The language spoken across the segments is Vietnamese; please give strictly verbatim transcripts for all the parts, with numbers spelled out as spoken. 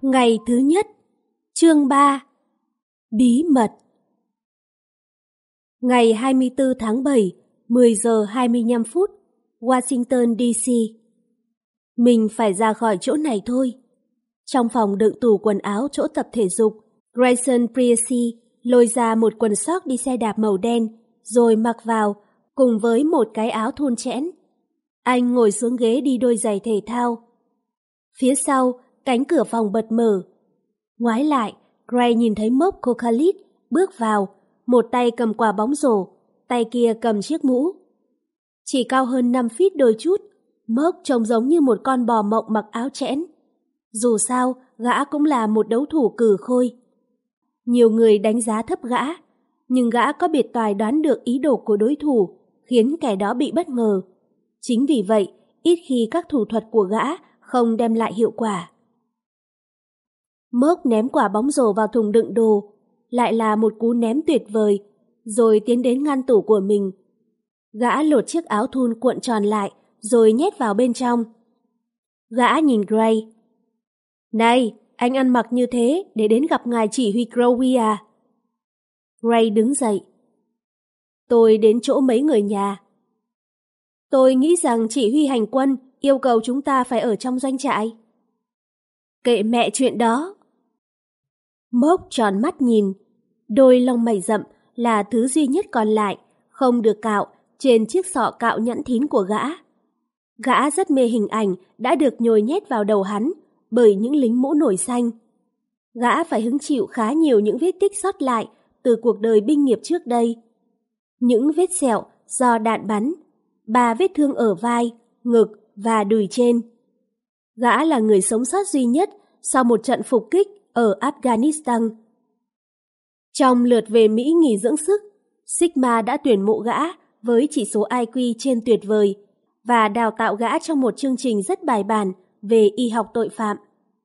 Ngày thứ nhất, chương ba. Bí mật. Ngày hai mươi tư tháng bảy, mười giờ hai mươi lăm phút, Washington đê xê. Mình phải ra khỏi chỗ này thôi. Trong phòng đựng tủ quần áo chỗ tập thể dục, Grayson Priestley lôi ra một quần sóc đi xe đạp màu đen, rồi mặc vào, cùng với một cái áo thun chẽn. Anh ngồi xuống ghế đi đôi giày thể thao. Phía sau, cánh cửa phòng bật mở. Ngoái lại, Gray nhìn thấy Mốc Kokalit bước vào, một tay cầm quả bóng rổ, tay kia cầm chiếc mũ. Chỉ cao hơn năm feet đôi chút, Mốc trông giống như một con bò mộng mặc áo chẽn. Dù sao, gã cũng là một đấu thủ cừ khôi. Nhiều người đánh giá thấp gã, nhưng gã có biệt tài đoán được ý đồ của đối thủ, khiến kẻ đó bị bất ngờ. Chính vì vậy, ít khi các thủ thuật của gã không đem lại hiệu quả. Mốc ném quả bóng rổ vào thùng đựng đồ, lại là một cú ném tuyệt vời, rồi tiến đến ngăn tủ của mình. Gã lột chiếc áo thun cuộn tròn lại, rồi nhét vào bên trong. Gã nhìn Gray. Này, anh ăn mặc như thế để đến gặp ngài chỉ huy Crowley à? Gray đứng dậy. Tôi đến chỗ mấy người nhà. Tôi nghĩ rằng chỉ huy hành quân yêu cầu chúng ta phải ở trong doanh trại. Kệ mẹ chuyện đó. Mốc tròn mắt nhìn. Đôi lông mày rậm là thứ duy nhất còn lại, không được cạo, trên chiếc sọ cạo nhẵn thín của gã. Gã rất mê hình ảnh đã được nhồi nhét vào đầu hắn bởi những lính mũ nổi xanh. Gã phải hứng chịu khá nhiều những vết tích sót lại từ cuộc đời binh nghiệp trước đây. Những vết sẹo do đạn bắn, ba vết thương ở vai, ngực và đùi trên. Gã là người sống sót duy nhất sau một trận phục kích ở Afghanistan. Trong lượt về Mỹ nghỉ dưỡng sức, Sigma đã tuyển mộ gã với chỉ số i kiu trên tuyệt vời và đào tạo gã trong một chương trình rất bài bản về y học tội phạm.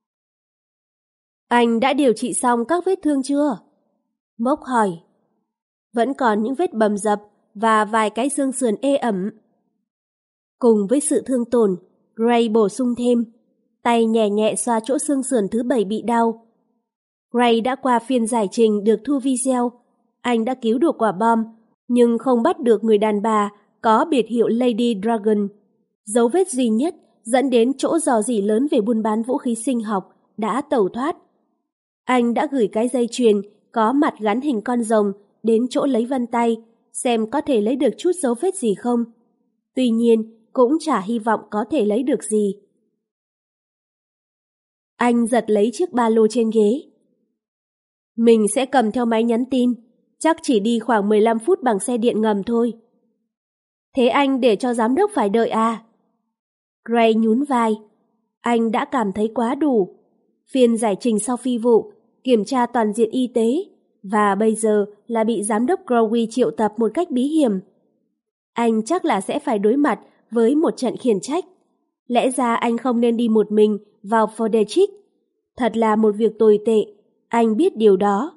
Anh đã điều trị xong các vết thương chưa? Mốc hỏi. Vẫn còn những vết bầm dập và vài cái xương sườn ê ẩm. Cùng với sự thương tổn, Gray bổ sung thêm, tay nhẹ nhẹ xoa chỗ xương sườn thứ bảy bị đau. Gray đã qua phiên giải trình được thu video. Anh đã cứu được quả bom, nhưng không bắt được người đàn bà có biệt hiệu Lady Dragon. Dấu vết duy nhất dẫn đến chỗ rò rỉ lớn về buôn bán vũ khí sinh học đã tẩu thoát. Anh đã gửi cái dây chuyền có mặt gắn hình con rồng đến chỗ lấy vân tay, xem có thể lấy được chút dấu vết gì không. Tuy nhiên, cũng chả hy vọng có thể lấy được gì. Anh giật lấy chiếc ba lô trên ghế. Mình sẽ cầm theo máy nhắn tin, chắc chỉ đi khoảng mười lăm phút bằng xe điện ngầm thôi. Thế anh để cho giám đốc phải đợi à? Gray nhún vai. Anh đã cảm thấy quá đủ. Phiên giải trình sau phi vụ, kiểm tra toàn diện y tế, và bây giờ là bị giám đốc Crowley triệu tập một cách bí hiểm. Anh chắc là sẽ phải đối mặt với một trận khiển trách. Lẽ ra anh không nên đi một mình vào Fordechik. Thật là một việc tồi tệ, anh biết điều đó.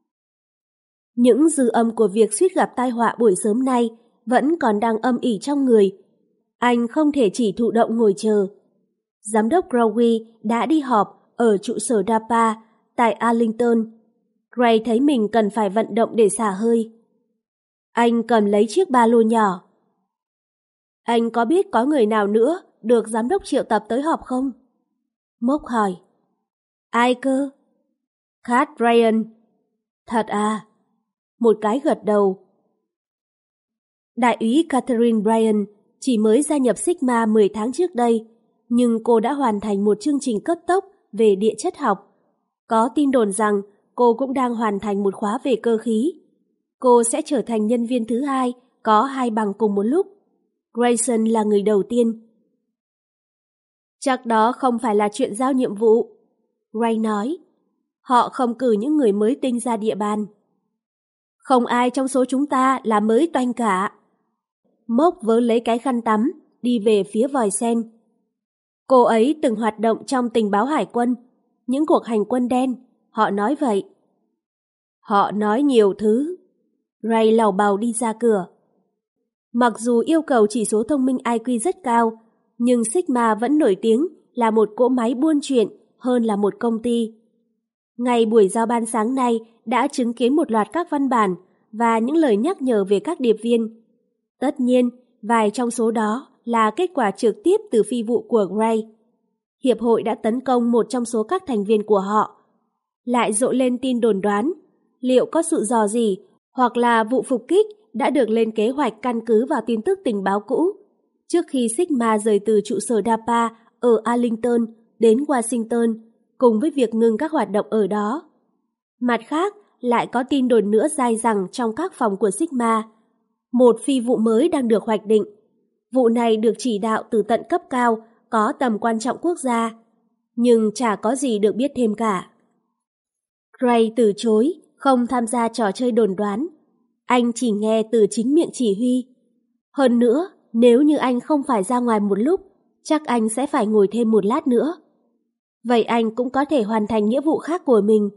Những dư âm của việc suýt gặp tai họa buổi sớm nay vẫn còn đang âm ỉ trong người. Anh không thể chỉ thụ động ngồi chờ. Giám đốc Crowley đã đi họp ở trụ sở đê a pê a tại Arlington. Gray thấy mình cần phải vận động để xả hơi. Anh cầm lấy chiếc ba lô nhỏ. Anh có biết có người nào nữa được giám đốc triệu tập tới họp không? Mốc hỏi. Ai cơ? Kat Ryan. Thật à? Một cái gật đầu. Đại úy Catherine Bryan chỉ mới gia nhập Sigma mười tháng trước đây, nhưng cô đã hoàn thành một chương trình cấp tốc về địa chất học. Có tin đồn rằng cô cũng đang hoàn thành một khóa về cơ khí. Cô sẽ trở thành nhân viên thứ hai có hai bằng cùng một lúc. Grayson là người đầu tiên. Chắc đó không phải là chuyện giao nhiệm vụ, Gray nói. Họ không cử những người mới tinh ra địa bàn. Không ai trong số chúng ta là mới toanh cả. Mốc vớ lấy cái khăn tắm, đi về phía vòi sen. Cô ấy từng hoạt động trong tình báo hải quân, những cuộc hành quân đen, họ nói vậy. Họ nói nhiều thứ. Gray làu bàu đi ra cửa. Mặc dù yêu cầu chỉ số thông minh i kiu rất cao, nhưng Sigma vẫn nổi tiếng là một cỗ máy buôn chuyện hơn là một công ty. Ngày buổi giao ban sáng nay đã chứng kiến một loạt các văn bản và những lời nhắc nhở về các điệp viên. Tất nhiên, vài trong số đó là kết quả trực tiếp từ phi vụ của Gray. Hiệp hội đã tấn công một trong số các thành viên của họ. Lại rộ lên tin đồn đoán, liệu có sự dò dỉ hoặc là vụ phục kích đã được lên kế hoạch căn cứ vào tin tức tình báo cũ, trước khi Sigma rời từ trụ sở đê a pê a ở Arlington đến Washington, cùng với việc ngừng các hoạt động ở đó. Mặt khác, lại có tin đồn nữa dai dẳng trong các phòng của Sigma. Một phi vụ mới đang được hoạch định. Vụ này được chỉ đạo từ tận cấp cao, có tầm quan trọng quốc gia, nhưng chả có gì được biết thêm cả. Gray từ chối, không tham gia trò chơi đồn đoán. Anh chỉ nghe từ chính miệng chỉ huy. Hơn nữa, nếu như anh không phải ra ngoài một lúc, chắc anh sẽ phải ngồi thêm một lát nữa. Vậy anh cũng có thể hoàn thành nghĩa vụ khác của mình.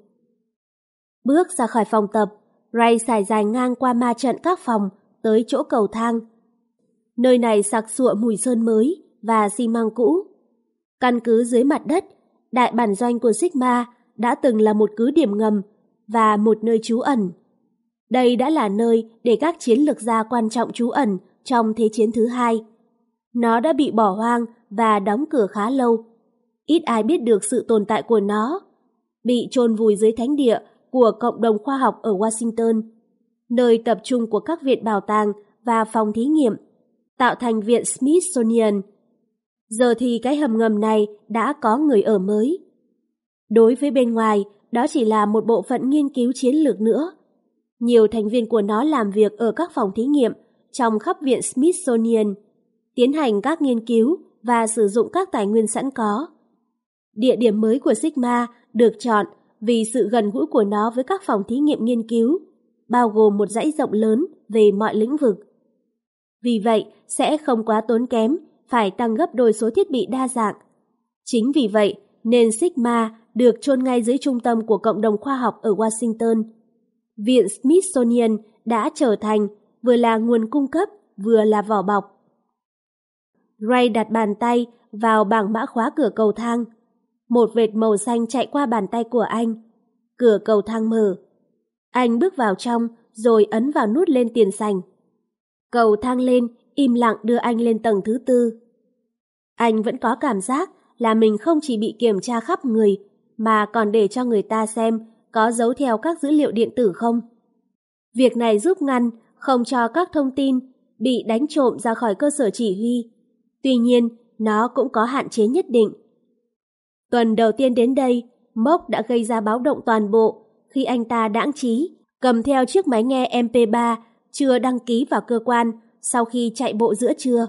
Bước ra khỏi phòng tập, Ray sải dài ngang qua ma trận các phòng tới chỗ cầu thang. Nơi này sặc sụa mùi sơn mới và xi măng cũ. Căn cứ dưới mặt đất, đại bản doanh của Sigma đã từng là một cứ điểm ngầm và một nơi trú ẩn. Đây đã là nơi để các chiến lược gia quan trọng trú ẩn trong Thế chiến thứ hai. Nó đã bị bỏ hoang và đóng cửa khá lâu. Ít ai biết được sự tồn tại của nó. Bị chôn vùi dưới thánh địa của cộng đồng khoa học ở Washington, nơi tập trung của các viện bảo tàng và phòng thí nghiệm, tạo thành viện Smithsonian. Giờ thì cái hầm ngầm này đã có người ở mới. Đối với bên ngoài, đó chỉ là một bộ phận nghiên cứu chiến lược nữa. Nhiều thành viên của nó làm việc ở các phòng thí nghiệm trong khắp viện Smithsonian, tiến hành các nghiên cứu và sử dụng các tài nguyên sẵn có. Địa điểm mới của Sigma được chọn vì sự gần gũi của nó với các phòng thí nghiệm nghiên cứu, bao gồm một dãy rộng lớn về mọi lĩnh vực. Vì vậy, sẽ không quá tốn kém phải tăng gấp đôi số thiết bị đa dạng. Chính vì vậy nên Sigma được chôn ngay dưới trung tâm của cộng đồng khoa học ở Washington. Viện Smithsonian đã trở thành vừa là nguồn cung cấp, vừa là vỏ bọc. Ray đặt bàn tay vào bảng mã khóa cửa cầu thang. Một vệt màu xanh chạy qua bàn tay của anh. Cửa cầu thang mở. Anh bước vào trong rồi ấn vào nút lên tiền sảnh. Cầu thang lên, im lặng đưa anh lên tầng thứ tư. Anh vẫn có cảm giác là mình không chỉ bị kiểm tra khắp người, mà còn để cho người ta xem có giấu theo các dữ liệu điện tử không. Việc này giúp ngăn không cho các thông tin bị đánh trộm ra khỏi cơ sở chỉ huy. Tuy nhiên, nó cũng có hạn chế nhất định. Tuần đầu tiên đến đây, Mock đã gây ra báo động toàn bộ khi anh ta đãng trí cầm theo chiếc máy nghe em pê ba chưa đăng ký vào cơ quan sau khi chạy bộ giữa trưa.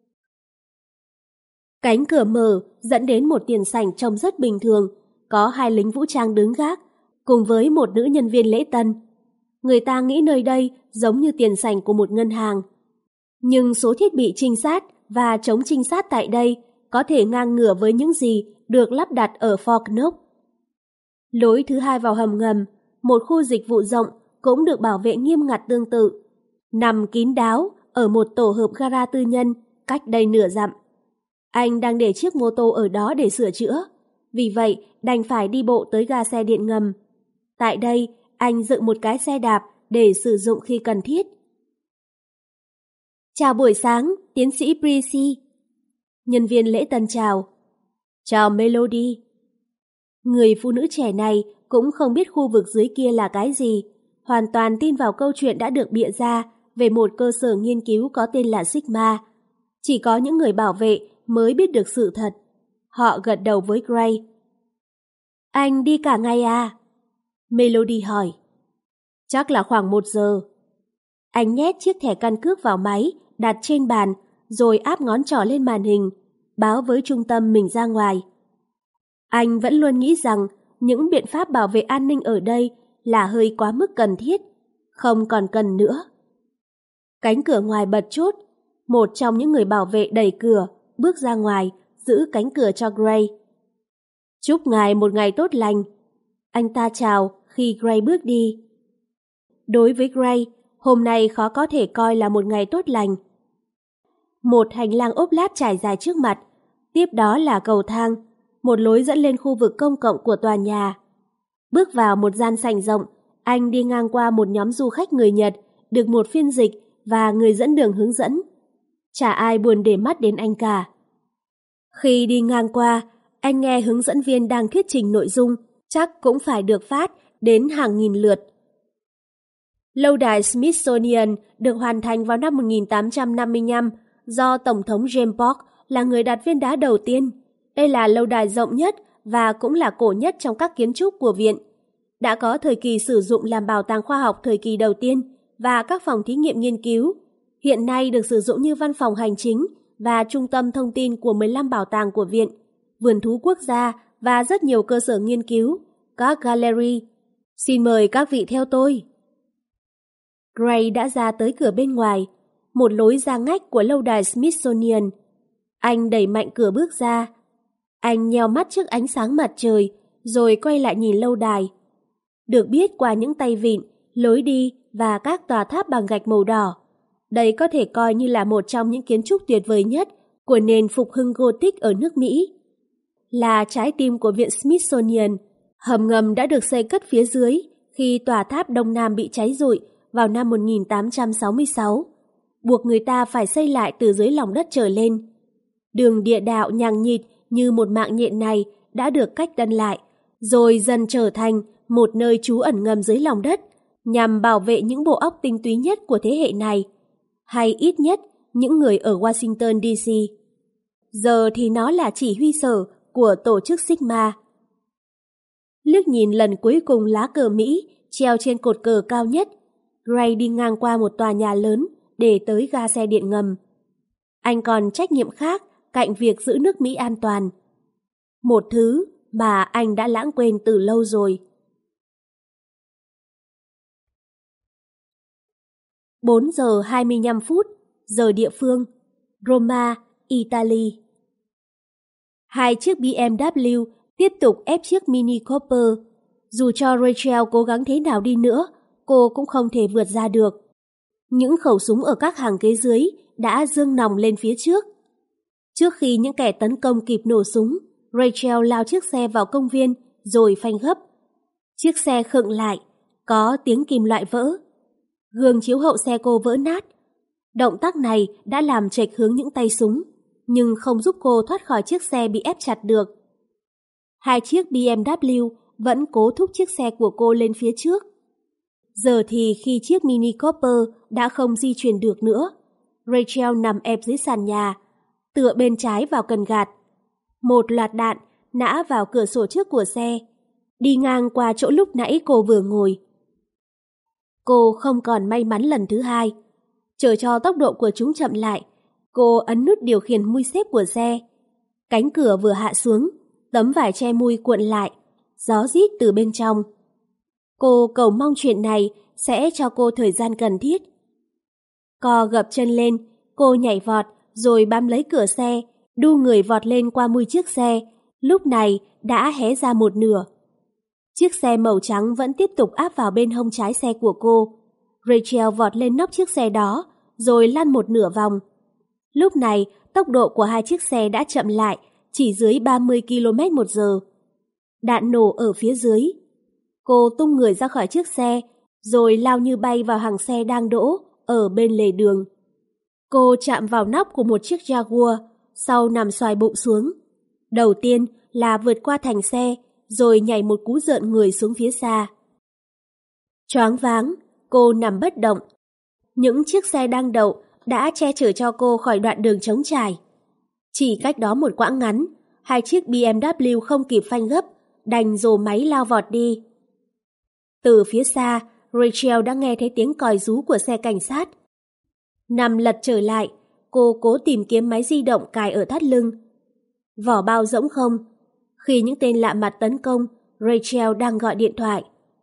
Cánh cửa mở dẫn đến một tiền sảnh trông rất bình thường, có hai lính vũ trang đứng gác, cùng với một nữ nhân viên lễ tân. Người ta nghĩ nơi đây giống như tiền sảnh của một ngân hàng. Nhưng số thiết bị trinh sát và chống trinh sát tại đây có thể ngang ngửa với những gì được lắp đặt ở Fort Knox. Lối thứ hai vào hầm ngầm, một khu dịch vụ rộng cũng được bảo vệ nghiêm ngặt tương tự, nằm kín đáo ở một tổ hợp gara tư nhân cách đây nửa dặm. Anh đang để chiếc mô tô ở đó để sửa chữa, vì vậy đành phải đi bộ tới ga xe điện ngầm. Tại đây, anh dựng một cái xe đạp để sử dụng khi cần thiết. Chào buổi sáng, tiến sĩ Prissy. Nhân viên lễ tân chào. Chào Melody. Người phụ nữ trẻ này cũng không biết khu vực dưới kia là cái gì, hoàn toàn tin vào câu chuyện đã được bịa ra về một cơ sở nghiên cứu có tên là Sigma. Chỉ có những người bảo vệ mới biết được sự thật. Họ gật đầu với Gray. Anh đi cả ngày à? Melody hỏi. Chắc là khoảng một giờ. Anh nhét chiếc thẻ căn cước vào máy, đặt trên bàn, rồi áp ngón trỏ lên màn hình, báo với trung tâm mình ra ngoài. Anh vẫn luôn nghĩ rằng những biện pháp bảo vệ an ninh ở đây là hơi quá mức cần thiết, không còn cần nữa. Cánh cửa ngoài bật chốt, một trong những người bảo vệ đẩy cửa, bước ra ngoài, giữ cánh cửa cho Gray. Chúc ngài một ngày tốt lành. Anh ta chào khi Gray bước đi. Đối với Gray, hôm nay khó có thể coi là một ngày tốt lành. Một hành lang ốp lát trải dài trước mặt, tiếp đó là cầu thang, một lối dẫn lên khu vực công cộng của tòa nhà. Bước vào một gian sảnh rộng, anh đi ngang qua một nhóm du khách người Nhật, được một phiên dịch và người dẫn đường hướng dẫn. Chả ai buồn để mắt đến anh cả. Khi đi ngang qua, anh nghe hướng dẫn viên đang thuyết trình nội dung, chắc cũng phải được phát đến hàng nghìn lượt. Lâu đài Smithsonian được hoàn thành vào năm một nghìn tám trăm năm mươi lăm do Tổng thống James Polk là người đặt viên đá đầu tiên. Đây là lâu đài rộng nhất và cũng là cổ nhất trong các kiến trúc của viện. Đã có thời kỳ sử dụng làm bảo tàng khoa học thời kỳ đầu tiên và các phòng thí nghiệm nghiên cứu. Hiện nay được sử dụng như văn phòng hành chính và trung tâm thông tin của mười lăm bảo tàng của viện, vườn thú quốc gia và rất nhiều cơ sở nghiên cứu, các gallery. Xin mời các vị theo tôi. Gray đã ra tới cửa bên ngoài, một lối ra ngách của lâu đài Smithsonian. Anh đẩy mạnh cửa bước ra. Anh nheo mắt trước ánh sáng mặt trời, rồi quay lại nhìn lâu đài. Được biết qua những tay vịn, lối đi và các tòa tháp bằng gạch màu đỏ, đây có thể coi như là một trong những kiến trúc tuyệt vời nhất của nền phục hưng Gothic ở nước Mỹ. Là trái tim của viện Smithsonian, hầm ngầm đã được xây cất phía dưới khi tòa tháp Đông Nam bị cháy rụi vào năm một nghìn tám trăm sáu mươi sáu, buộc người ta phải xây lại từ dưới lòng đất trở lên. Đường địa đạo nhằng nhịt như một mạng nhện này đã được cách tân lại, rồi dần trở thành một nơi trú ẩn ngầm dưới lòng đất, nhằm bảo vệ những bộ óc tinh túy nhất của thế hệ này, hay ít nhất những người ở Washington đê xê. Giờ thì nó là chỉ huy sở của tổ chức Sigma. Liếc nhìn lần cuối cùng lá cờ Mỹ treo trên cột cờ cao nhất, Gray đi ngang qua một tòa nhà lớn để tới ga xe điện ngầm. Anh còn trách nhiệm khác cạnh việc giữ nước Mỹ an toàn. Một thứ mà anh đã lãng quên từ lâu rồi. bốn giờ hai mươi lăm phút, giờ địa phương, Roma, Italy. Hai chiếc bê em vê tiếp tục ép chiếc Mini Cooper. Dù cho Rachel cố gắng thế nào đi nữa, cô cũng không thể vượt ra được. Những khẩu súng ở các hàng ghế dưới đã giương nòng lên phía trước. Trước khi những kẻ tấn công kịp nổ súng, Rachel lao chiếc xe vào công viên rồi phanh gấp. Chiếc xe khựng lại, có tiếng kim loại vỡ. Gương chiếu hậu xe cô vỡ nát. Động tác này đã làm chệch hướng những tay súng, nhưng không giúp cô thoát khỏi chiếc xe bị ép chặt được. Hai chiếc bê em vê vẫn cố thúc chiếc xe của cô lên phía trước. Giờ thì khi chiếc Mini Cooper đã không di chuyển được nữa, Rachel nằm ẹp dưới sàn nhà, tựa bên trái vào cần gạt. Một loạt đạn nã vào cửa sổ trước của xe, đi ngang qua chỗ lúc nãy cô vừa ngồi. Cô không còn may mắn lần thứ hai. Chờ cho tốc độ của chúng chậm lại, cô ấn nút điều khiển mui xếp của xe. Cánh cửa vừa hạ xuống, tấm vải che mui cuộn lại, gió rít từ bên trong. Cô cầu mong chuyện này sẽ cho cô thời gian cần thiết. Co gập chân lên, cô nhảy vọt rồi bám lấy cửa xe, đu người vọt lên qua mui chiếc xe, lúc này đã hé ra một nửa. Chiếc xe màu trắng vẫn tiếp tục áp vào bên hông trái xe của cô. Rachel vọt lên nóc chiếc xe đó, rồi lăn một nửa vòng. Lúc này, tốc độ của hai chiếc xe đã chậm lại, chỉ dưới ba mươi ki lô mét một giờ. Đạn nổ ở phía dưới. Cô tung người ra khỏi chiếc xe, rồi lao như bay vào hàng xe đang đỗ ở bên lề đường. Cô chạm vào nóc của một chiếc Jaguar, sau nằm xoài bụng xuống. Đầu tiên là vượt qua thành xe, rồi nhảy một cú rợn người xuống phía xa. Choáng váng, cô nằm bất động. Những chiếc xe đang đậu đã che chở cho cô khỏi đoạn đường trống trải. Chỉ cách đó một quãng ngắn, hai chiếc bê em vê không kịp phanh gấp, đành dồ máy lao vọt đi. Từ phía xa, Rachel đã nghe thấy tiếng còi rú của xe cảnh sát. Nằm lật trở lại, cô cố tìm kiếm máy di động cài ở thắt lưng. Vỏ bao rỗng không. Khi những tên lạ mặt tấn công, Rachel đang gọi điện thoại.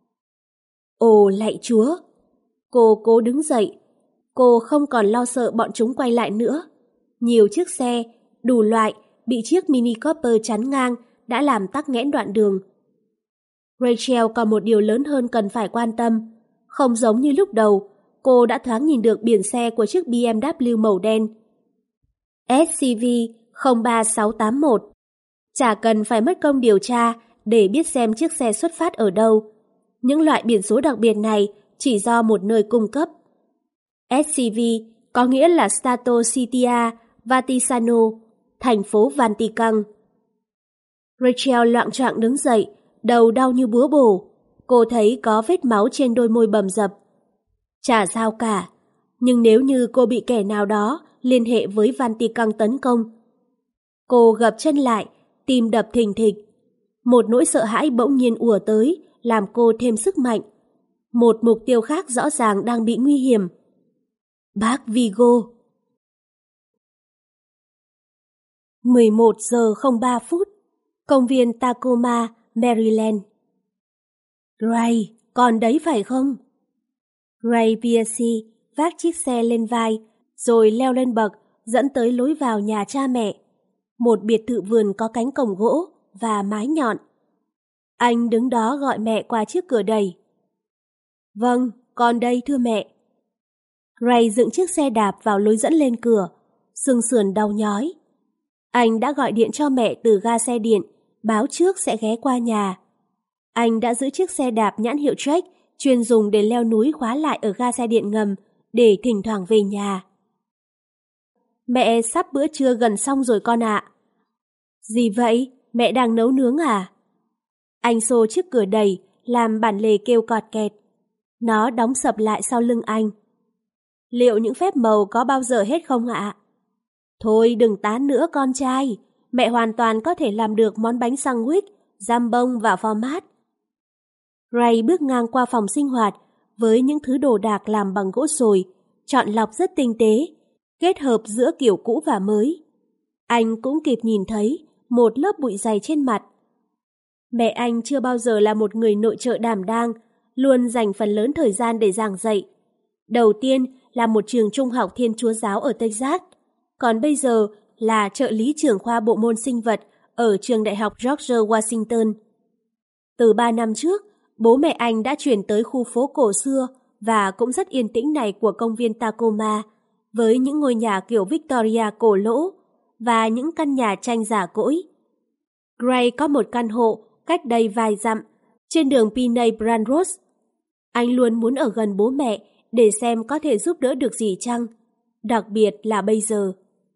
Ồ lạy Chúa! Cô cố đứng dậy. Cô không còn lo sợ bọn chúng quay lại nữa. Nhiều chiếc xe, đủ loại, bị chiếc Mini Cooper chắn ngang đã làm tắc nghẽn đoạn đường. Rachel còn một điều lớn hơn cần phải quan tâm. Không giống như lúc đầu, cô đã thoáng nhìn được biển xe của chiếc bê em vê màu đen. ét xê vê không ba sáu tám một. Chả cần phải mất công điều tra để biết xem chiếc xe xuất phát ở đâu. Những loại biển số đặc biệt này chỉ do một nơi cung cấp. ét xê vê có nghĩa là Stato Città Vaticano, thành phố Vatican. Rachel loạng choạng đứng dậy, đầu đau như búa bổ. Cô thấy có vết máu trên đôi môi bầm dập. Chả sao cả, nhưng nếu như cô bị kẻ nào đó liên hệ với Vatican tấn công. Cô gập chân lại, tim đập thình thịch. Một nỗi sợ hãi bỗng nhiên ùa tới, làm cô thêm sức mạnh. Một mục tiêu khác rõ ràng đang bị nguy hiểm. Bác Vigo. mười một giờ không ba phút, công viên Tacoma, Maryland. Ray, còn đấy phải không? Ray Piercy vác chiếc xe lên vai, rồi leo lên bậc, dẫn tới lối vào nhà cha mẹ. Một biệt thự vườn có cánh cổng gỗ và mái nhọn. Anh đứng đó gọi mẹ qua chiếc cửa đẩy. Vâng, con đây thưa mẹ. Ray dựng chiếc xe đạp vào lối dẫn lên cửa, xương sườn đau nhói. Anh đã gọi điện cho mẹ từ ga xe điện, báo trước sẽ ghé qua nhà. Anh đã giữ chiếc xe đạp nhãn hiệu Trek chuyên dùng để leo núi khóa lại ở ga xe điện ngầm để thỉnh thoảng về nhà. Mẹ sắp bữa trưa gần xong rồi con ạ. Gì vậy? Mẹ đang nấu nướng à? Anh xô chiếc cửa đẩy, làm bản lề kêu cọt kẹt. Nó đóng sập lại sau lưng anh. Liệu những phép màu có bao giờ hết không ạ? Thôi đừng tán nữa con trai. Mẹ hoàn toàn có thể làm được món bánh sandwich, jambon và format. Ray bước ngang qua phòng sinh hoạt với những thứ đồ đạc làm bằng gỗ sồi, chọn lọc rất tinh tế, kết hợp giữa kiểu cũ và mới. Anh cũng kịp nhìn thấy một lớp bụi dày trên mặt. Mẹ anh chưa bao giờ là một người nội trợ đảm đang, luôn dành phần lớn thời gian để giảng dạy. Đầu tiên là một trường trung học Thiên Chúa giáo ở Texas, còn bây giờ là trợ lý trưởng khoa bộ môn sinh vật ở trường đại học George Washington. Từ ba năm trước, bố mẹ anh đã chuyển tới khu phố cổ xưa và cũng rất yên tĩnh này của công viên Tacoma, với những ngôi nhà kiểu Victoria cổ lỗ và những căn nhà tranh giả cỗi. Gray có một căn hộ cách đây vài dặm, trên đường Piney Branch Road. Anh luôn muốn ở gần bố mẹ để xem có thể giúp đỡ được gì chăng, đặc biệt là bây giờ.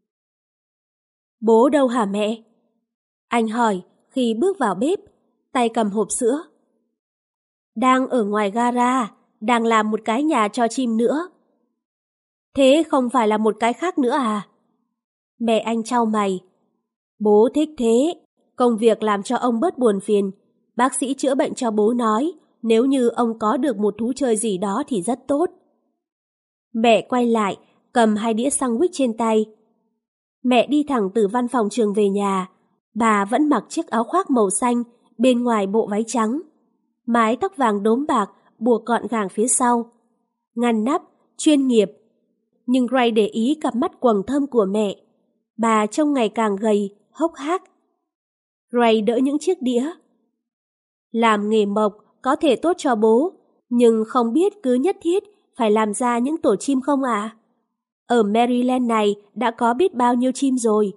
Bố đâu hả mẹ? Anh hỏi khi bước vào bếp, tay cầm hộp sữa. Đang ở ngoài gara, đang làm một cái nhà cho chim nữa. Thế không phải là một cái khác nữa à? Mẹ anh chau mày. Bố thích thế, công việc làm cho ông bớt buồn phiền. Bác sĩ chữa bệnh cho bố nói, nếu như ông có được một thú chơi gì đó thì rất tốt. Mẹ quay lại, cầm hai đĩa sandwich trên tay. Mẹ đi thẳng từ văn phòng trường về nhà. Bà vẫn mặc chiếc áo khoác màu xanh, bên ngoài bộ váy trắng. Mái tóc vàng đốm bạc, buộc gọn gàng phía sau. Ngăn nắp, chuyên nghiệp. Nhưng Gray để ý cặp mắt quầng thâm của mẹ. Bà trông ngày càng gầy, hốc hác. Gray đỡ những chiếc đĩa. Làm nghề mộc có thể tốt cho bố, nhưng không biết cứ nhất thiết phải làm ra những tổ chim không ạ? À? Ở Maryland này đã có biết bao nhiêu chim rồi.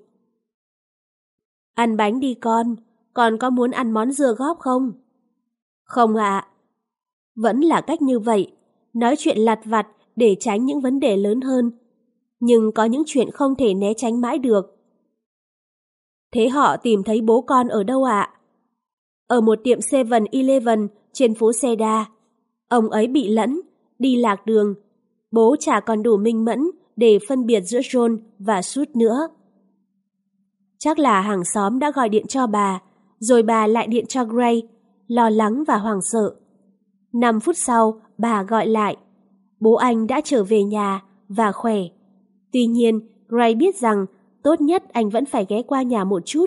Ăn bánh đi con, con có muốn ăn món dưa góp không? Không ạ. À. Vẫn là cách như vậy, nói chuyện lặt vặt để tránh những vấn đề lớn hơn. Nhưng có những chuyện không thể né tránh mãi được. Thế họ tìm thấy bố con ở đâu ạ? À? Ở một tiệm seven eleven trên phố Seda. Ông ấy bị lẫn, đi lạc đường. Bố chả còn đủ minh mẫn để phân biệt giữa John và Sud nữa. Chắc là hàng xóm đã gọi điện cho bà, rồi bà lại điện cho Gray, lo lắng và hoảng sợ. Năm phút sau, bà gọi lại. Bố anh đã trở về nhà và khỏe. Tuy nhiên, Gray biết rằng tốt nhất anh vẫn phải ghé qua nhà một chút.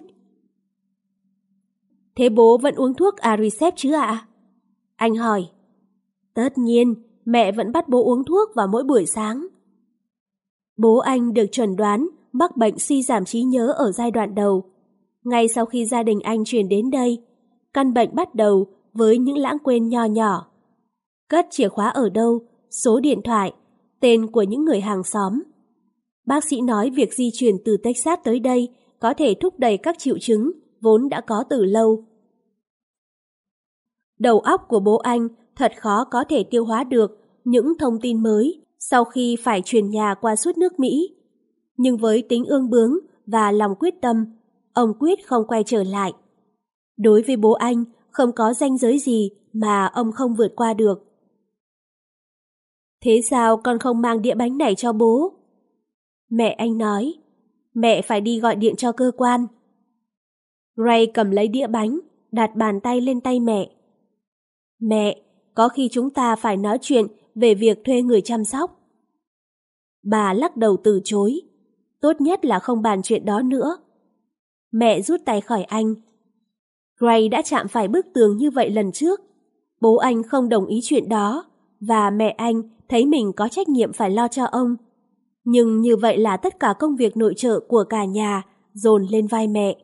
Thế bố vẫn uống thuốc Aricept chứ ạ? À? Anh hỏi. Tất nhiên, mẹ vẫn bắt bố uống thuốc vào mỗi buổi sáng. Bố anh được chẩn đoán mắc bệnh suy giảm trí nhớ ở giai đoạn đầu. Ngay sau khi gia đình anh chuyển đến đây, căn bệnh bắt đầu với những lãng quên nho nhỏ. Cất chìa khóa ở đâu, số điện thoại, tên của những người hàng xóm. Bác sĩ nói việc di chuyển từ Texas tới đây có thể thúc đẩy các triệu chứng vốn đã có từ lâu. Đầu óc của bố anh thật khó có thể tiêu hóa được những thông tin mới sau khi phải chuyển nhà qua suốt nước Mỹ. Nhưng với tính ương bướng và lòng quyết tâm, ông quyết không quay trở lại. Đối với bố anh, không có ranh giới gì mà ông không vượt qua được. Thế sao con không mang đĩa bánh này cho bố? Mẹ anh nói, mẹ phải đi gọi điện cho cơ quan. Ray cầm lấy đĩa bánh, đặt bàn tay lên tay mẹ. Mẹ, có khi chúng ta phải nói chuyện về việc thuê người chăm sóc. Bà lắc đầu từ chối. Tốt nhất là không bàn chuyện đó nữa. Mẹ rút tay khỏi anh. Ray đã chạm phải bức tường như vậy lần trước. Bố anh không đồng ý chuyện đó, và mẹ anh thấy mình có trách nhiệm phải lo cho ông. Nhưng như vậy là tất cả công việc nội trợ của cả nhà dồn lên vai mẹ.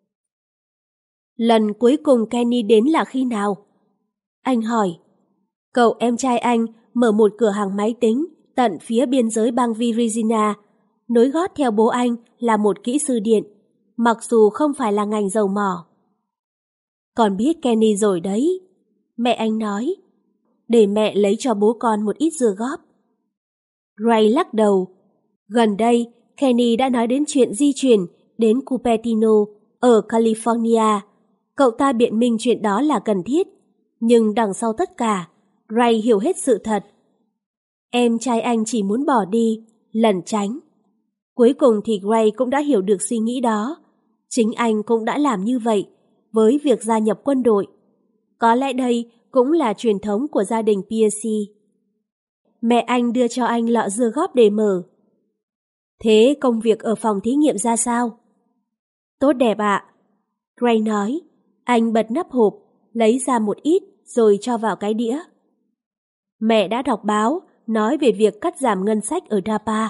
Lần cuối cùng Kenny đến là khi nào? Anh hỏi. Cậu em trai anh mở một cửa hàng máy tính tận phía biên giới bang Virginia, nối gót theo bố anh là một kỹ sư điện, mặc dù không phải là ngành dầu mỏ. Con biết Kenny rồi đấy, mẹ anh nói. Để mẹ lấy cho bố con một ít dưa góp. Ray lắc đầu. Gần đây, Kenny đã nói đến chuyện di chuyển đến Cupertino ở California. Cậu ta biện minh chuyện đó là cần thiết, nhưng đằng sau tất cả, Ray hiểu hết sự thật. Em trai anh chỉ muốn bỏ đi, lẩn tránh. Cuối cùng thì Ray cũng đã hiểu được suy nghĩ đó. Chính anh cũng đã làm như vậy với việc gia nhập quân đội. Có lẽ đây cũng là truyền thống của gia đình Piercy. Mẹ anh đưa cho anh lọ dưa góp để mở. Thế công việc ở phòng thí nghiệm ra sao? Tốt đẹp ạ. Ray nói. Anh bật nắp hộp, lấy ra một ít rồi cho vào cái đĩa. Mẹ đã đọc báo nói về việc cắt giảm ngân sách ở Napa.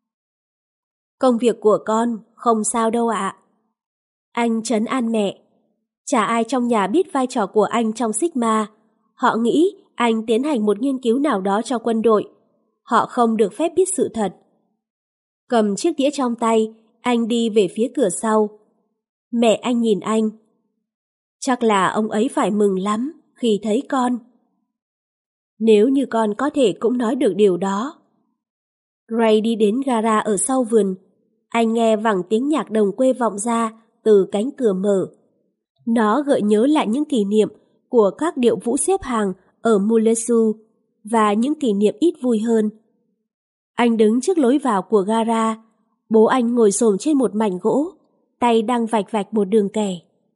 Công việc của con không sao đâu ạ. Anh trấn an mẹ. Chả ai trong nhà biết vai trò của anh trong Sigma. Họ nghĩ anh tiến hành một nghiên cứu nào đó cho quân đội. Họ không được phép biết sự thật. Cầm chiếc đĩa trong tay, anh đi về phía cửa sau. Mẹ anh nhìn anh. Chắc là ông ấy phải mừng lắm khi thấy con. Nếu như con có thể cũng nói được điều đó. Ray đi đến gara ở sau vườn. Anh nghe vẳng tiếng nhạc đồng quê vọng ra từ cánh cửa mở. Nó gợi nhớ lại những kỷ niệm của các điệu vũ xếp hàng ở Mulesu và những kỷ niệm ít vui hơn. Anh đứng trước lối vào của gara. Bố anh ngồi xổm trên một mảnh gỗ, tay đang vạch vạch một đường kẻ.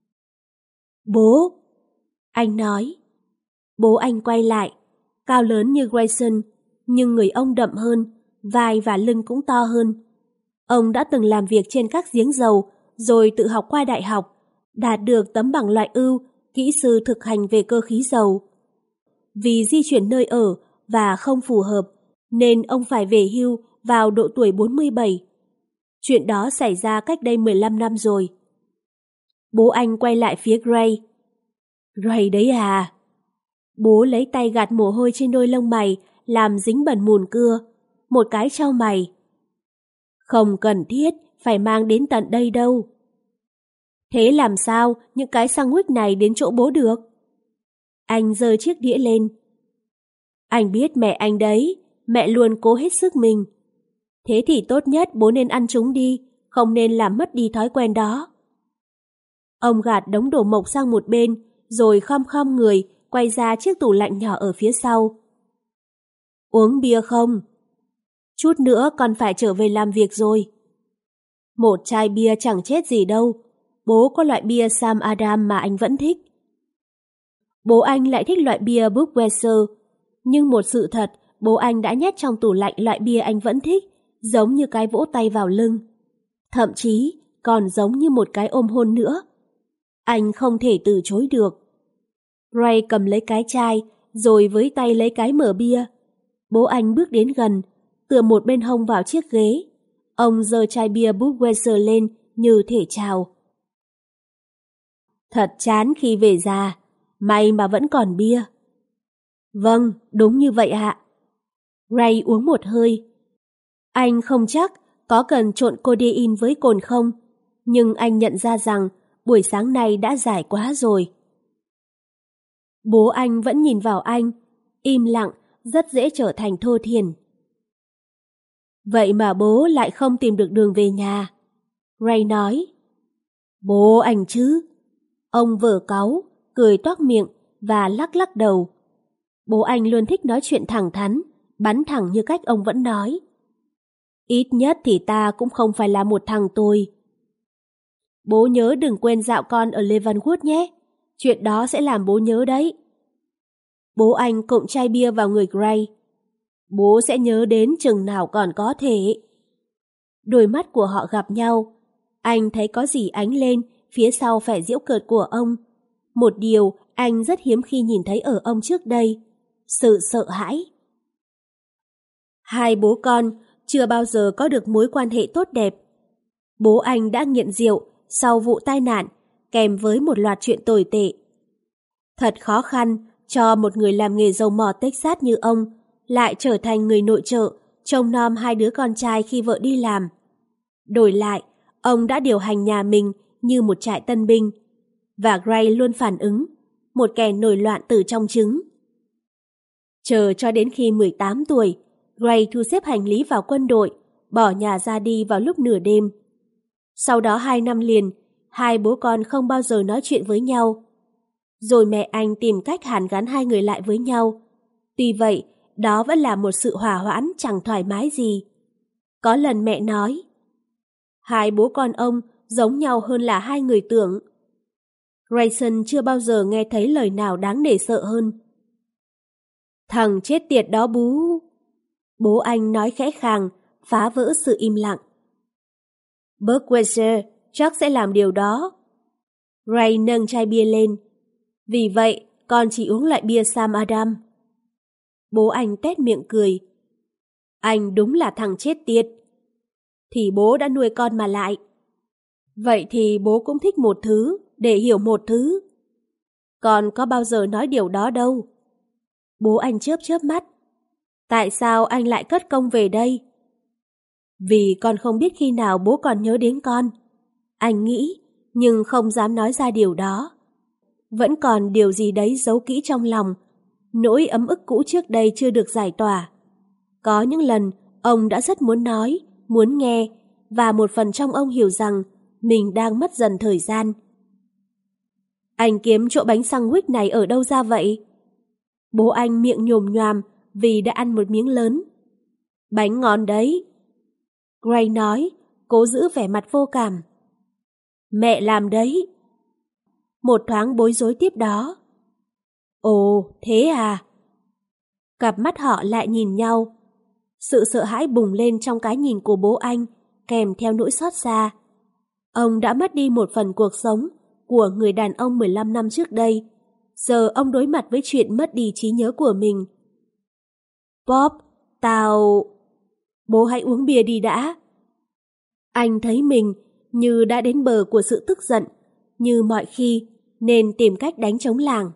Bố! Anh nói. Bố anh quay lại, cao lớn như Grayson, nhưng người ông đậm hơn, vai và lưng cũng to hơn. Ông đã từng làm việc trên các giếng dầu, rồi tự học qua đại học, đạt được tấm bằng loại ưu, kỹ sư thực hành về cơ khí dầu. Vì di chuyển nơi ở và không phù hợp, nên ông phải về hưu vào độ tuổi bốn mươi bảy. Chuyện đó xảy ra cách đây mười lăm năm rồi. Bố anh quay lại phía Ray. Ray đấy à? Bố lấy tay gạt mồ hôi trên đôi lông mày, làm dính bẩn mùn cưa. Một cái trao mày. Không cần thiết phải mang đến tận đây đâu. Thế làm sao những cái sandwich này đến chỗ bố được? Anh giơ chiếc đĩa lên. Anh biết mẹ anh đấy, mẹ luôn cố hết sức mình. Thế thì tốt nhất bố nên ăn chúng đi, không nên làm mất đi thói quen đó. Ông gạt đống đồ mộc sang một bên, rồi khom khom người, quay ra chiếc tủ lạnh nhỏ ở phía sau. Uống bia không? Chút nữa con phải trở về làm việc rồi. Một chai bia chẳng chết gì đâu. Bố có loại bia Sam Adam mà anh vẫn thích. Bố anh lại thích loại bia Budweiser. Nhưng một sự thật, bố anh đã nhét trong tủ lạnh loại bia anh vẫn thích, giống như cái vỗ tay vào lưng. Thậm chí còn giống như một cái ôm hôn nữa. Anh không thể từ chối được. Ray cầm lấy cái chai, rồi với tay lấy cái mở bia. Bố anh bước đến gần, tựa một bên hông vào chiếc ghế. Ông giơ chai bia Budweiser lên như thể chào. Thật chán khi về già, may mà vẫn còn bia. Vâng, đúng như vậy ạ. Ray uống một hơi. Anh không chắc có cần trộn codeine với cồn không, nhưng anh nhận ra rằng buổi sáng nay đã dài quá rồi. Bố anh vẫn nhìn vào anh, im lặng, rất dễ trở thành thô thiển. Vậy mà bố lại không tìm được đường về nhà. Ray nói. Bố anh chứ? Ông vờ cáu, cười toác miệng và lắc lắc đầu. Bố anh luôn thích nói chuyện thẳng thắn, bắn thẳng như cách ông vẫn nói. Ít nhất thì ta cũng không phải là một thằng tồi. Bố nhớ đừng quên dạo con ở Leavenworth nhé. Chuyện đó sẽ làm bố nhớ đấy. Bố anh cụng chai bia vào người Gray. Bố sẽ nhớ đến chừng nào còn có thể. Đôi mắt của họ gặp nhau. Anh thấy có gì ánh lên phía sau vẻ giễu cợt của ông. Một điều anh rất hiếm khi nhìn thấy ở ông trước đây. Sự sợ hãi. Hai bố con chưa bao giờ có được mối quan hệ tốt đẹp. Bố anh đã nghiện rượu sau vụ tai nạn, kèm với một loạt chuyện tồi tệ. Thật khó khăn cho một người làm nghề dầu mỏ Texas như ông lại trở thành người nội trợ, trông nom hai đứa con trai khi vợ đi làm. Đổi lại, ông đã điều hành nhà mình như một trại tân binh, và Gray luôn phản ứng, một kẻ nổi loạn từ trong trứng. Chờ cho đến khi mười tám tuổi, Gray thu xếp hành lý vào quân đội, bỏ nhà ra đi vào lúc nửa đêm. Sau đó hai năm liền, hai bố con không bao giờ nói chuyện với nhau. Rồi mẹ anh tìm cách hàn gắn hai người lại với nhau. Tuy vậy, đó vẫn là một sự hòa hoãn chẳng thoải mái gì. Có lần mẹ nói, hai bố con ông giống nhau hơn là hai người tưởng. Grayson chưa bao giờ nghe thấy lời nào đáng để sợ hơn. Thằng chết tiệt đó bú. Bố anh nói khẽ khàng, phá vỡ sự im lặng. Berkshire chắc sẽ làm điều đó. Ray nâng chai bia lên. Vì vậy, con chỉ uống loại bia Sam Adam. Bố anh tét miệng cười. Anh đúng là thằng chết tiệt. Thì bố đã nuôi con mà lại. Vậy thì bố cũng thích một thứ, để hiểu một thứ. Con có bao giờ nói điều đó đâu. Bố anh chớp chớp mắt. Tại sao anh lại cất công về đây? Vì con không biết khi nào bố còn nhớ đến con. Anh nghĩ, nhưng không dám nói ra điều đó. Vẫn còn điều gì đấy giấu kỹ trong lòng. Nỗi ấm ức cũ trước đây chưa được giải tỏa. Có những lần, ông đã rất muốn nói, muốn nghe, và một phần trong ông hiểu rằng mình đang mất dần thời gian. Anh kiếm chỗ bánh sandwich này ở đâu ra vậy? Bố anh miệng nhồm nhoàm vì đã ăn một miếng lớn. Bánh ngon đấy. Gray nói, cố giữ vẻ mặt vô cảm. Mẹ làm đấy. Một thoáng bối rối tiếp đó. Ồ, thế à? Cặp mắt họ lại nhìn nhau. Sự sợ hãi bùng lên trong cái nhìn của bố anh, kèm theo nỗi xót xa. Ông đã mất đi một phần cuộc sống của người đàn ông mười lăm năm trước đây. Giờ ông đối mặt với chuyện mất đi trí nhớ của mình. Bob, tao... Bố hãy uống bia đi đã. Anh thấy mình như đã đến bờ của sự tức giận, như mọi khi, nên tìm cách đánh trống làng.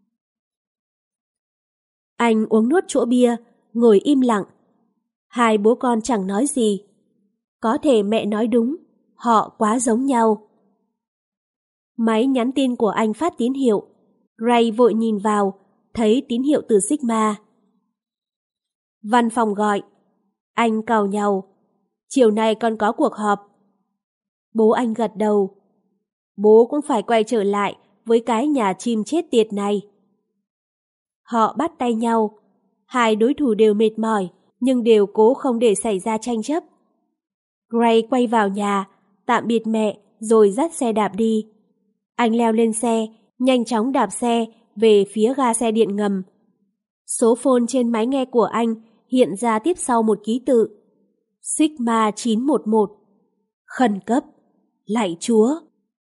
Anh uống nuốt chỗ bia, ngồi im lặng. Hai bố con chẳng nói gì. Có thể mẹ nói đúng, họ quá giống nhau. Máy nhắn tin của anh phát tín hiệu. Ray vội nhìn vào, thấy tín hiệu từ Sigma. Văn phòng gọi. Anh càu nhàu. Chiều nay con có cuộc họp. Bố anh gật đầu. Bố cũng phải quay trở lại với cái nhà chim chết tiệt này. Họ bắt tay nhau. Hai đối thủ đều mệt mỏi, nhưng đều cố không để xảy ra tranh chấp. Gray quay vào nhà, tạm biệt mẹ, rồi dắt xe đạp đi. Anh leo lên xe, nhanh chóng đạp xe về phía ga xe điện ngầm. Số phone trên máy nghe của anh hiện ra tiếp sau một ký tự. Sigma chín một một. Khẩn cấp. Lạy Chúa.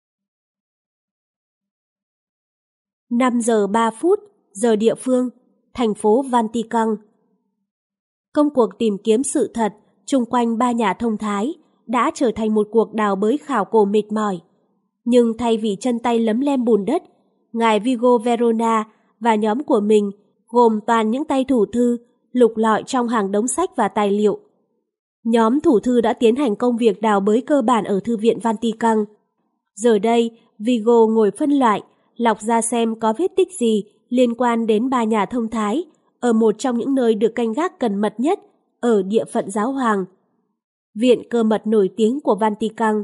năm giờ ba phút, giờ địa phương, thành phố Vatican. Công cuộc tìm kiếm sự thật chung quanh ba nhà thông thái đã trở thành một cuộc đào bới khảo cổ mệt mỏi. Nhưng thay vì chân tay lấm lem bùn đất, ngài Vigo Verona và nhóm của mình gồm toàn những tay thủ thư lục lọi trong hàng đống sách và tài liệu. Nhóm thủ thư đã tiến hành công việc đào bới cơ bản ở Thư viện Vatican. Giờ đây, Vigo ngồi phân loại, lọc ra xem có vết tích gì liên quan đến ba nhà thông thái ở một trong những nơi được canh gác cẩn mật nhất ở địa phận giáo hoàng, viện cơ mật nổi tiếng của Vatican.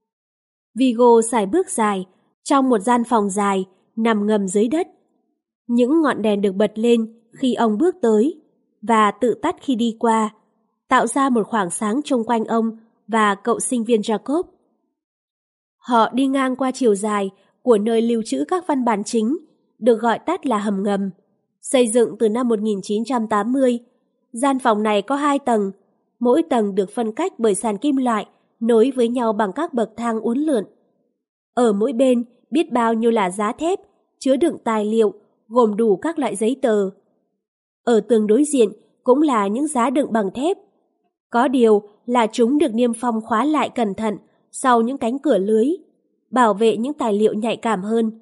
Vigo sải bước dài, trong một gian phòng dài, nằm ngầm dưới đất. Những ngọn đèn được bật lên khi ông bước tới và tự tắt khi đi qua, tạo ra một khoảng sáng chung quanh ông và cậu sinh viên Jacob. Họ đi ngang qua chiều dài của nơi lưu trữ các văn bản chính, được gọi tắt là hầm ngầm, xây dựng từ năm một nghìn chín trăm tám mươi. Gian phòng này có hai tầng, mỗi tầng được phân cách bởi sàn kim loại nối với nhau bằng các bậc thang uốn lượn. Ở mỗi bên biết bao nhiêu là giá thép, chứa đựng tài liệu, gồm đủ các loại giấy tờ. Ở tường đối diện cũng là những giá đựng bằng thép. Có điều là chúng được niêm phong khóa lại cẩn thận sau những cánh cửa lưới, bảo vệ những tài liệu nhạy cảm hơn.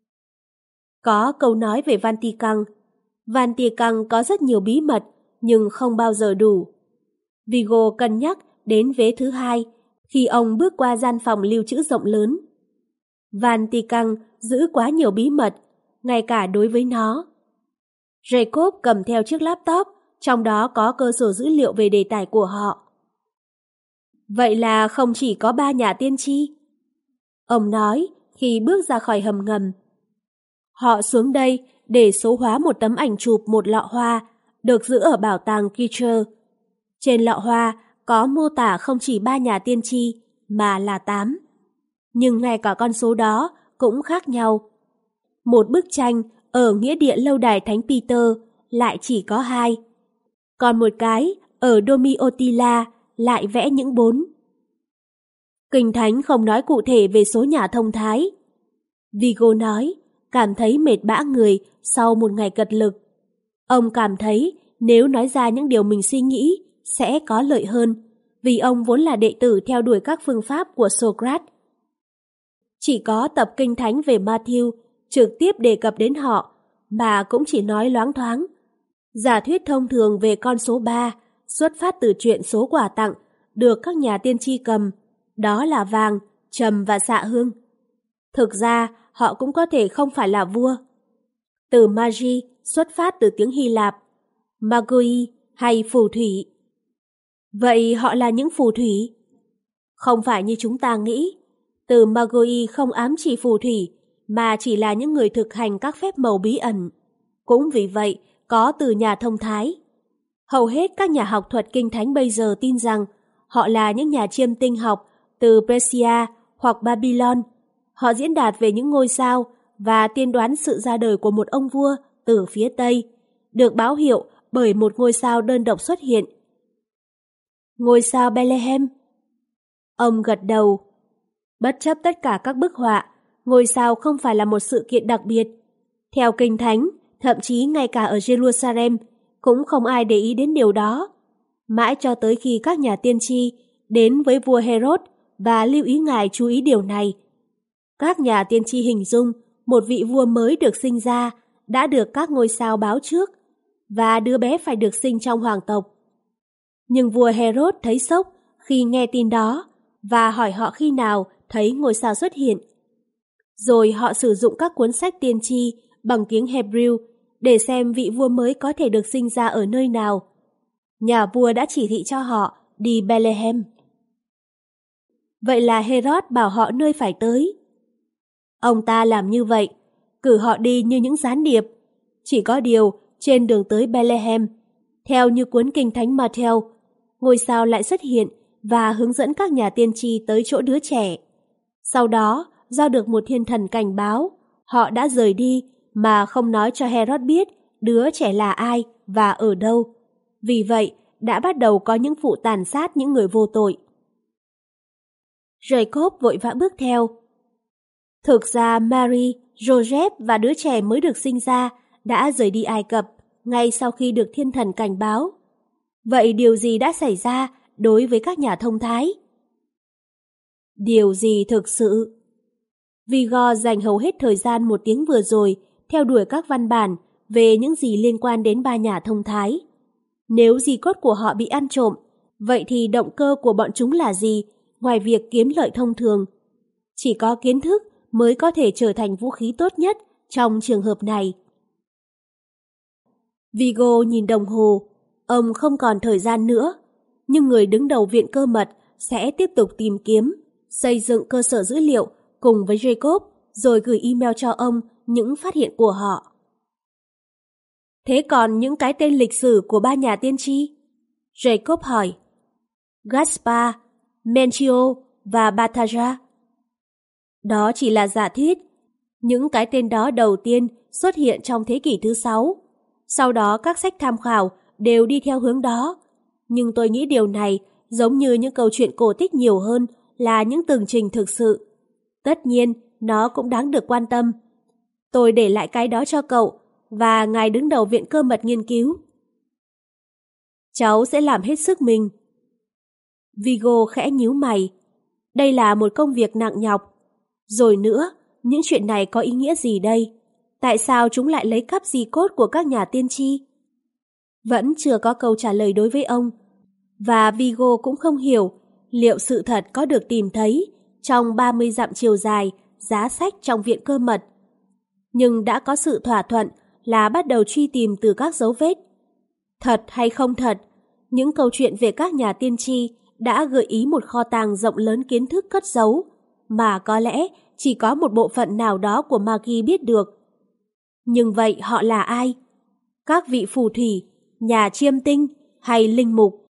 Có câu nói về Vatican. Vatican có rất nhiều bí mật, nhưng không bao giờ đủ. Vigo cân nhắc đến vế thứ hai khi ông bước qua gian phòng lưu trữ rộng lớn. Vatican giữ quá nhiều bí mật, ngay cả đối với nó. Jacob cầm theo chiếc laptop, trong đó có cơ sở dữ liệu về đề tài của họ. Vậy là không chỉ có ba nhà tiên tri. Ông nói khi bước ra khỏi hầm ngầm. Họ xuống đây để số hóa một tấm ảnh chụp một lọ hoa được giữ ở bảo tàng Kitcher. Trên lọ hoa có mô tả không chỉ ba nhà tiên tri mà là tám. Nhưng ngay cả con số đó cũng khác nhau. Một bức tranh ở nghĩa địa lâu đài Thánh Peter lại chỉ có hai. Còn một cái ở Domiotila lại vẽ những bốn. Kinh Thánh không nói cụ thể về số nhà thông thái. Vigo nói, cảm thấy mệt bã người sau một ngày cật lực. Ông cảm thấy nếu nói ra những điều mình suy nghĩ sẽ có lợi hơn, vì ông vốn là đệ tử theo đuổi các phương pháp của Socrates. Chỉ có tập Kinh Thánh về Matthew trực tiếp đề cập đến họ, mà cũng chỉ nói loáng thoáng. Giả thuyết thông thường về con số ba xuất phát từ chuyện số quà tặng được các nhà tiên tri cầm, đó là vàng, trầm và xạ hương. Thực ra, họ cũng có thể không phải là vua. Từ magi xuất phát từ tiếng Hy Lạp, magoi hay phù thủy. Vậy họ là những phù thủy? Không phải như chúng ta nghĩ. Từ magoi không ám chỉ phù thủy, mà chỉ là những người thực hành các phép màu bí ẩn. Cũng vì vậy, có từ nhà thông thái. Hầu hết các nhà học thuật kinh thánh bây giờ tin rằng họ là những nhà chiêm tinh học từ Persia hoặc Babylon. Họ diễn đạt về những ngôi sao và tiên đoán sự ra đời của một ông vua từ phía Tây, được báo hiệu bởi một ngôi sao đơn độc xuất hiện. Ngôi sao Bethlehem. Ông gật đầu. Bất chấp tất cả các bức họa, ngôi sao không phải là một sự kiện đặc biệt. Theo Kinh Thánh, thậm chí ngay cả ở Jerusalem, cũng không ai để ý đến điều đó. Mãi cho tới khi các nhà tiên tri đến với vua Herod và lưu ý ngài chú ý điều này. Các nhà tiên tri hình dung một vị vua mới được sinh ra đã được các ngôi sao báo trước, và đứa bé phải được sinh trong hoàng tộc. Nhưng vua Herod thấy sốc khi nghe tin đó và hỏi họ khi nào thấy ngôi sao xuất hiện. Rồi họ sử dụng các cuốn sách tiên tri bằng tiếng Hebrew để xem vị vua mới có thể được sinh ra ở nơi nào. Nhà vua đã chỉ thị cho họ đi Bethlehem. Vậy là Herod bảo họ nơi phải tới. Ông ta làm như vậy, cử họ đi như những gián điệp. Chỉ có điều, trên đường tới Bethlehem, theo như cuốn Kinh Thánh Matthew, ngôi sao lại xuất hiện và hướng dẫn các nhà tiên tri tới chỗ đứa trẻ. Sau đó, do được một thiên thần cảnh báo, họ đã rời đi mà không nói cho Herod biết đứa trẻ là ai và ở đâu. Vì vậy, đã bắt đầu có những vụ tàn sát những người vô tội. Jacob vội vã bước theo. Thực ra Mary, Joseph và đứa trẻ mới được sinh ra đã rời đi Ai Cập ngay sau khi được thiên thần cảnh báo. Vậy điều gì đã xảy ra đối với các nhà thông thái? Điều gì thực sự? Vigo dành hầu hết thời gian một tiếng vừa rồi theo đuổi các văn bản về những gì liên quan đến ba nhà thông thái. Nếu di cốt của họ bị ăn trộm, vậy thì động cơ của bọn chúng là gì ngoài việc kiếm lợi thông thường? Chỉ có kiến thức mới có thể trở thành vũ khí tốt nhất trong trường hợp này. Vigo nhìn đồng hồ, ông không còn thời gian nữa, nhưng người đứng đầu viện cơ mật sẽ tiếp tục tìm kiếm, xây dựng cơ sở dữ liệu cùng với Jacob, rồi gửi email cho ông những phát hiện của họ. Thế còn những cái tên lịch sử của ba nhà tiên tri? Jacob hỏi. Gaspar, Mencio và Balthazar. Đó chỉ là giả thiết. Những cái tên đó đầu tiên xuất hiện trong thế kỷ thứ sáu. Sau đó các sách tham khảo đều đi theo hướng đó. Nhưng tôi nghĩ điều này giống như những câu chuyện cổ tích nhiều hơn là những tường trình thực sự. Tất nhiên, nó cũng đáng được quan tâm. Tôi để lại cái đó cho cậu và ngài đứng đầu viện cơ mật nghiên cứu. Cháu sẽ làm hết sức mình. Vigo khẽ nhíu mày. Đây là một công việc nặng nhọc. Rồi nữa, những chuyện này có ý nghĩa gì đây? Tại sao chúng lại lấy cắp di cốt của các nhà tiên tri? Vẫn chưa có câu trả lời đối với ông. Và Vigo cũng không hiểu liệu sự thật có được tìm thấy trong ba mươi dặm chiều dài giá sách trong viện cơ mật. Nhưng đã có sự thỏa thuận là bắt đầu truy tìm từ các dấu vết. Thật hay không thật, những câu chuyện về các nhà tiên tri đã gợi ý một kho tàng rộng lớn kiến thức cất giấu, mà có lẽ chỉ có một bộ phận nào đó của Magi biết được. Nhưng vậy họ là ai? Các vị phù thủy, nhà chiêm tinh hay linh mục?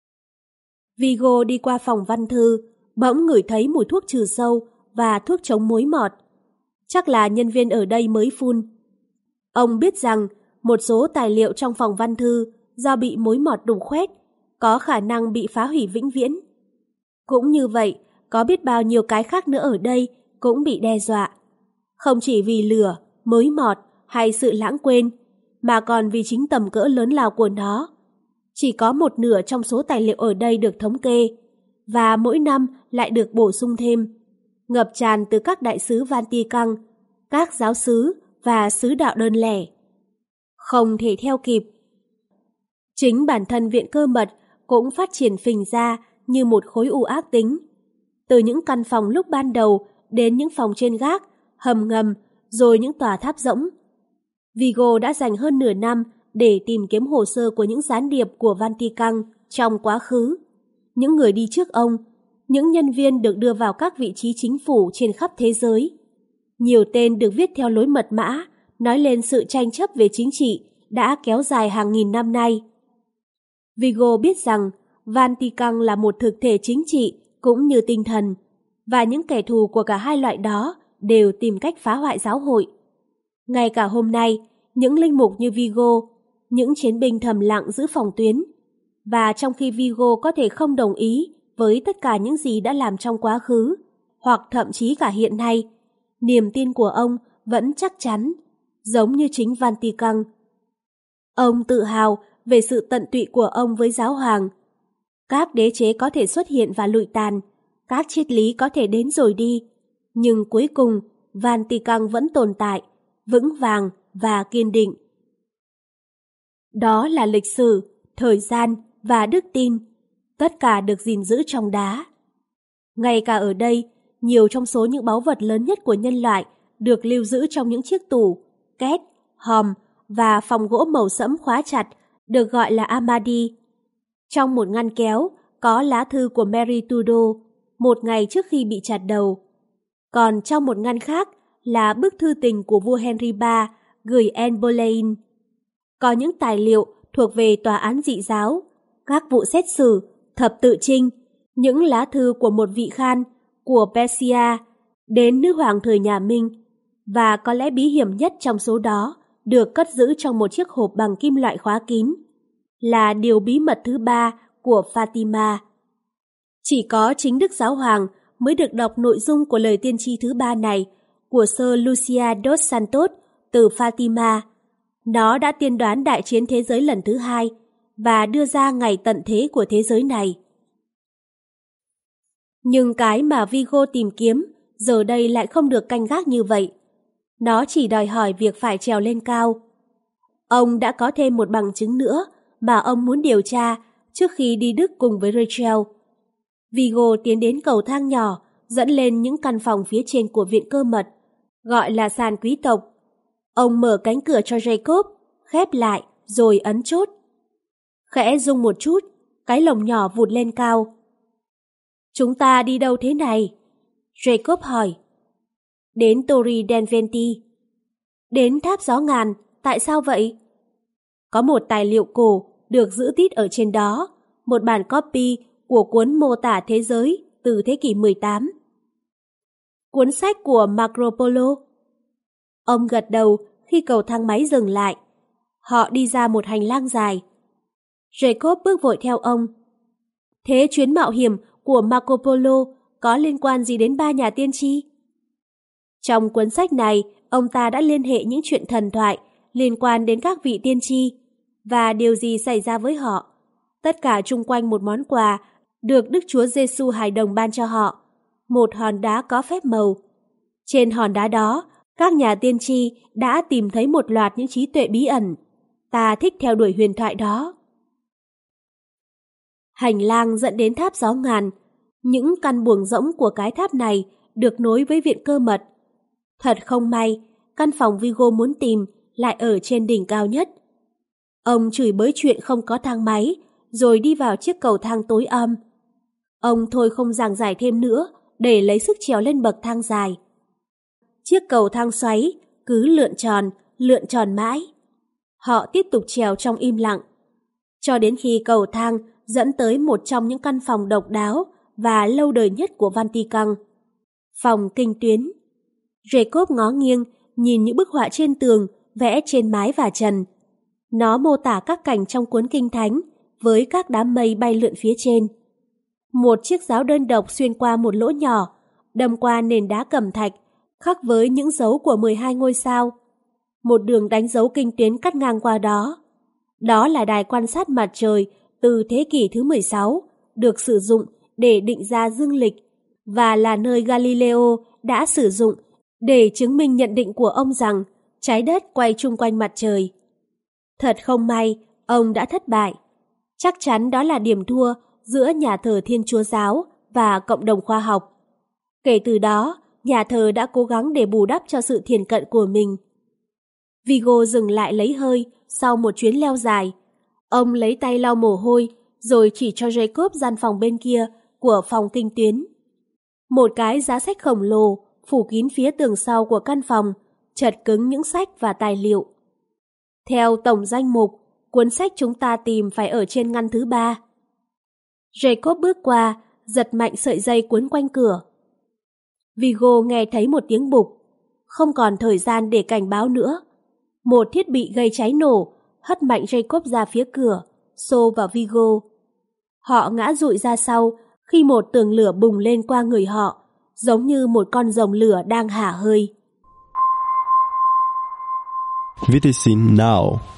Vigo đi qua phòng văn thư, bỗng ngửi thấy mùi thuốc trừ sâu và thuốc chống mối mọt. Chắc là nhân viên ở đây mới phun. Ông biết rằng một số tài liệu trong phòng văn thư do bị mối mọt đục khoét có khả năng bị phá hủy vĩnh viễn. Cũng như vậy, có biết bao nhiêu cái khác nữa ở đây cũng bị đe dọa. Không chỉ vì lửa, mối mọt hay sự lãng quên, mà còn vì chính tầm cỡ lớn lao của nó. Chỉ có một nửa trong số tài liệu ở đây được thống kê, và mỗi năm lại được bổ sung thêm, ngập tràn từ các đại sứ Vatican, các giáo sứ và sứ đạo đơn lẻ. Không thể theo kịp. Chính bản thân viện cơ mật cũng phát triển phình ra như một khối u ác tính. Từ những căn phòng lúc ban đầu đến những phòng trên gác, hầm ngầm, rồi những tòa tháp rỗng. Vigo đã dành hơn nửa năm để tìm kiếm hồ sơ của những gián điệp của Vatican trong quá khứ. Những người đi trước ông, những nhân viên được đưa vào các vị trí chính phủ trên khắp thế giới. Nhiều tên được viết theo lối mật mã, nói lên sự tranh chấp về chính trị đã kéo dài hàng nghìn năm nay. Vigo biết rằng Vatican là một thực thể chính trị cũng như tinh thần, và những kẻ thù của cả hai loại đó đều tìm cách phá hoại giáo hội. Ngay cả hôm nay, những linh mục như Vigo, những chiến binh thầm lặng giữ phòng tuyến, và trong khi Vigo có thể không đồng ý với tất cả những gì đã làm trong quá khứ, hoặc thậm chí cả hiện nay, niềm tin của ông vẫn chắc chắn, giống như chính Vatican. Ông tự hào về sự tận tụy của ông với giáo hoàng. Các đế chế có thể xuất hiện và lụi tàn, các triết lý có thể đến rồi đi, nhưng cuối cùng Vatican vẫn tồn tại, vững vàng và kiên định. Đó là lịch sử, thời gian và đức tin, tất cả được gìn giữ trong đá. Ngay cả ở đây, nhiều trong số những báu vật lớn nhất của nhân loại được lưu giữ trong những chiếc tủ, két, hòm và phòng gỗ màu sẫm khóa chặt, được gọi là Amadi. Trong một ngăn kéo có lá thư của Mary Tudor, một ngày trước khi bị chặt đầu. Còn trong một ngăn khác là bức thư tình của vua Henry ba gửi Anne Boleyn. Có những tài liệu thuộc về tòa án dị giáo, các vụ xét xử, thập tự chinh, những lá thư của một vị khan của Persia đến nữ hoàng thời nhà Minh, và có lẽ bí hiểm nhất trong số đó được cất giữ trong một chiếc hộp bằng kim loại khóa kín, là điều bí mật thứ ba của Fatima. Chỉ có chính Đức Giáo Hoàng mới được đọc nội dung của lời tiên tri thứ ba này của Sir Lucia dos Santos từ Fatima. Nó đã tiên đoán đại chiến thế giới lần thứ hai và đưa ra ngày tận thế của thế giới này. Nhưng cái mà Vigo tìm kiếm giờ đây lại không được canh gác như vậy. Nó chỉ đòi hỏi việc phải trèo lên cao. Ông đã có thêm một bằng chứng nữa mà ông muốn điều tra trước khi đi Đức cùng với Rachel. Vigo tiến đến cầu thang nhỏ dẫn lên những căn phòng phía trên của viện cơ mật, gọi là sàn quý tộc. Ông mở cánh cửa cho Jacob, khép lại rồi ấn chốt. Khẽ rung một chút, cái lồng nhỏ vụt lên cao. Chúng ta đi đâu thế này? Jacob hỏi. Đến Torre del Venti. Đến tháp gió ngàn, tại sao vậy? Có một tài liệu cổ được giữ tít ở trên đó, một bản copy của cuốn mô tả thế giới từ thế kỷ mười tám. Cuốn sách của Marco Polo. Ông gật đầu khi cầu thang máy dừng lại. Họ đi ra một hành lang dài. Jacob bước vội theo ông. Thế chuyến mạo hiểm của Marco Polo có liên quan gì đến ba nhà tiên tri? Trong cuốn sách này, ông ta đã liên hệ những chuyện thần thoại liên quan đến các vị tiên tri và điều gì xảy ra với họ. Tất cả chung quanh một món quà được Đức Chúa Giêsu hài đồng ban cho họ, một hòn đá có phép màu. Trên hòn đá đó, các nhà tiên tri đã tìm thấy một loạt những trí tuệ bí ẩn. Ta thích theo đuổi huyền thoại đó. Hành lang dẫn đến tháp gió ngàn. Những căn buồng rỗng của cái tháp này được nối với viện cơ mật. Thật không may, căn phòng Vigo muốn tìm lại ở trên đỉnh cao nhất. Ông chửi bới chuyện không có thang máy, rồi đi vào chiếc cầu thang tối om. Ông thôi không giảng giải thêm nữa, để lấy sức trèo lên bậc thang dài. Chiếc cầu thang xoáy cứ lượn tròn, lượn tròn mãi. Họ tiếp tục trèo trong im lặng, cho đến khi cầu thang dẫn tới một trong những căn phòng độc đáo và lâu đời nhất của Vatican, phòng kinh tuyến. Jacob ngó nghiêng, nhìn những bức họa trên tường, vẽ trên mái và trần. Nó mô tả các cảnh trong cuốn kinh thánh, với các đám mây bay lượn phía trên. Một chiếc giáo đơn độc xuyên qua một lỗ nhỏ, đâm qua nền đá cẩm thạch, khắc với những dấu của mười hai ngôi sao. Một đường đánh dấu kinh tuyến cắt ngang qua đó. Đó là đài quan sát mặt trời từ thế kỷ thứ mười sáu, được sử dụng để định ra dương lịch, và là nơi Galileo đã sử dụng để chứng minh nhận định của ông rằng trái đất quay chung quanh mặt trời. Thật không may, ông đã thất bại. Chắc chắn đó là điểm thua giữa nhà thờ Thiên Chúa Giáo và cộng đồng khoa học. Kể từ đó, nhà thờ đã cố gắng để bù đắp cho sự thiển cận của mình. Vigo dừng lại lấy hơi sau một chuyến leo dài. Ông lấy tay lau mồ hôi, rồi chỉ cho Jacob gian phòng bên kia của phòng kinh tuyến. Một cái giá sách khổng lồ phủ kín phía tường sau của căn phòng, chật cứng những sách và tài liệu. Theo tổng danh mục, cuốn sách chúng ta tìm phải ở trên ngăn thứ ba. Jacob bước qua, giật mạnh sợi dây cuốn quanh cửa. Vigo nghe thấy một tiếng bụp, không còn thời gian để cảnh báo nữa. Một thiết bị gây cháy nổ, hất mạnh Jacob ra phía cửa, xô vào Vigo. Họ ngã dụi ra sau khi một tường lửa bùng lên qua người họ, giống như một con rồng lửa đang hả hơi. vê tê xê Now